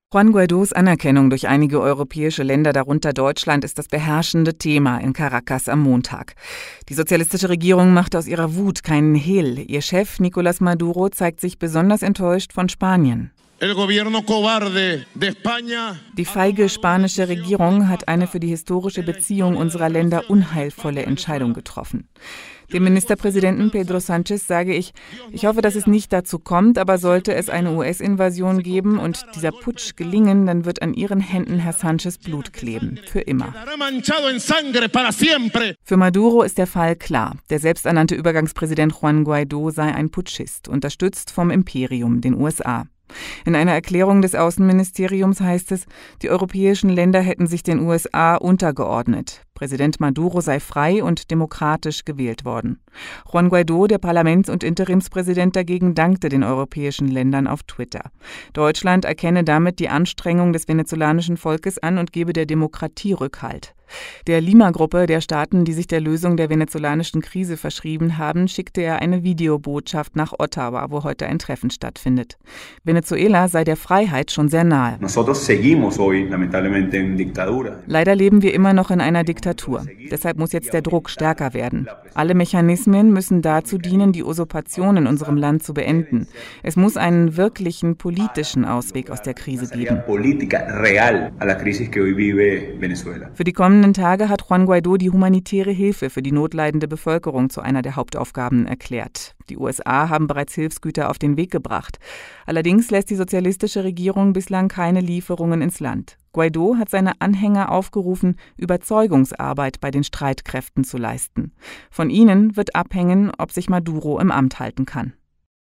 Juan Guaidós Anerkennung durch einige europäische Länder, darunter Deutschland, ist das beherrschende Thema in Caracas am Montag. Die sozialistische Regierung macht aus ihrer Wut keinen Hehl. Ihr Chef Nicolás Maduro zeigt sich besonders enttäuscht von Spanien. Die feige spanische Regierung hat eine für die historische Beziehung unserer Länder unheilvolle Entscheidung getroffen. Dem Ministerpräsidenten Pedro Sánchez sage ich hoffe, dass es nicht dazu kommt, aber sollte es eine US-Invasion geben und dieser Putsch gelingen, dann wird an Ihren Händen, Herr Sánchez, Blut kleben. Für immer. Für Maduro ist der Fall klar. Der selbsternannte Übergangspräsident Juan Guaidó sei ein Putschist, unterstützt vom Imperium, den USA. In einer Erklärung des Außenministeriums heißt es, die europäischen Länder hätten sich den USA untergeordnet. Präsident Maduro sei frei und demokratisch gewählt worden. Juan Guaidó, der Parlaments- und Interimspräsident, dagegen dankte den europäischen Ländern auf Twitter. Deutschland erkenne damit die Anstrengung des venezolanischen Volkes an und gebe der Demokratie Rückhalt. Der Lima-Gruppe der Staaten, die sich der Lösung der venezolanischen Krise verschrieben haben, schickte er eine Videobotschaft nach Ottawa, wo heute ein Treffen stattfindet. Venezuela sei der Freiheit schon sehr nahe. Leider leben wir immer noch in einer Diktatur. Deshalb muss jetzt der Druck stärker werden. Alle Mechanismen müssen dazu dienen, die Usurpation in unserem Land zu beenden. Es muss einen wirklichen politischen Ausweg aus der Krise geben. Für die kommenden Tage hat Juan Guaidó die humanitäre Hilfe für die notleidende Bevölkerung zu einer der Hauptaufgaben erklärt. Die USA haben bereits Hilfsgüter auf den Weg gebracht. Allerdings lässt die sozialistische Regierung bislang keine Lieferungen ins Land. Guaidó hat seine Anhänger aufgerufen, Überzeugungsarbeit bei den Streitkräften zu leisten. Von ihnen wird abhängen, ob sich Maduro im Amt halten kann.